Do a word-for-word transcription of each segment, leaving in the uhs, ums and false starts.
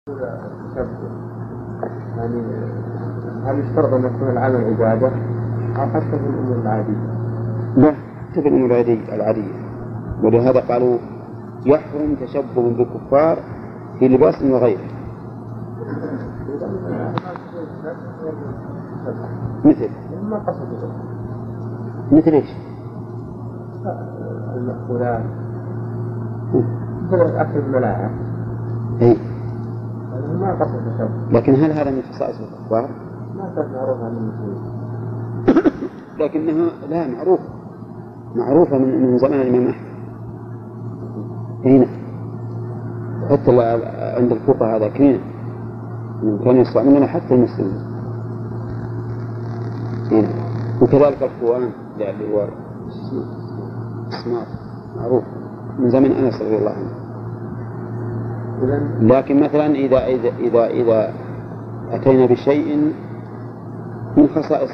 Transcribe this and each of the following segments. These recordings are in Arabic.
يعني هل يشترط أن يكون العمل عبادة أو حتى في الأمور العادية؟ لا، حتى في الأمور العادية العادية ولهذا قالوا يحرم تشبه بالكفار في لباس وغيره. مثل ما قصده مثل ايش؟ المأكولات مثل الأكل الملاعب. اي ما قصد تشبه. لكن هل هذا من خصائص الكفار؟ ما كانت معروفة عن المسلمين. لكنها لا معروفة معروفة من من زمان الإمام أحمد. هنا حتى عند الفقهاء هذا كنا كانوا يستعملون حتى المسلمين. هنا وكذلك القوان اللي هو اسمار معروف من زمن أنس رضي الله عنه. لكن مثلا إذا إذا إذا إذا أتينا بشيء من خصائصه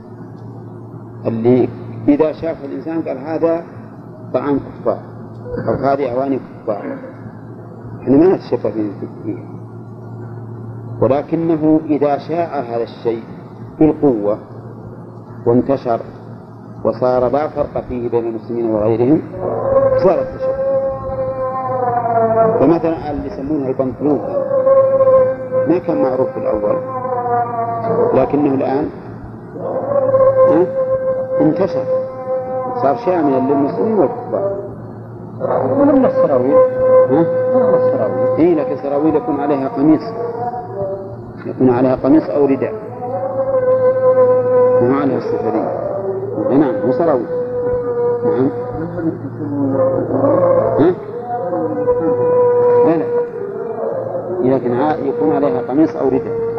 اللي إذا شاف الإنسان قال هذا طعام كفار أو هذه أواني كفار، إحنا ما نتشبه فيه، ولكنه إذا شاع هذا الشيء بالقوة وانتشر وصار لا فرق فيه بين المسلمين وغيرهم صار التشبه. فمثلا اللي يسمونه البنطلون ما كان معروف في الأول لكنه الآن انتشر صار شاملا للمسلمين والكفار. ولما السراويل ها؟ ولما السراويل إيه لكن السراويل يكون عليها قميص يكون عليها قميص أو رداء ما عليها السفرين. نعم مو سراويل. نعم ها؟ لا لا لكن يكون عليها قميص أو رداء.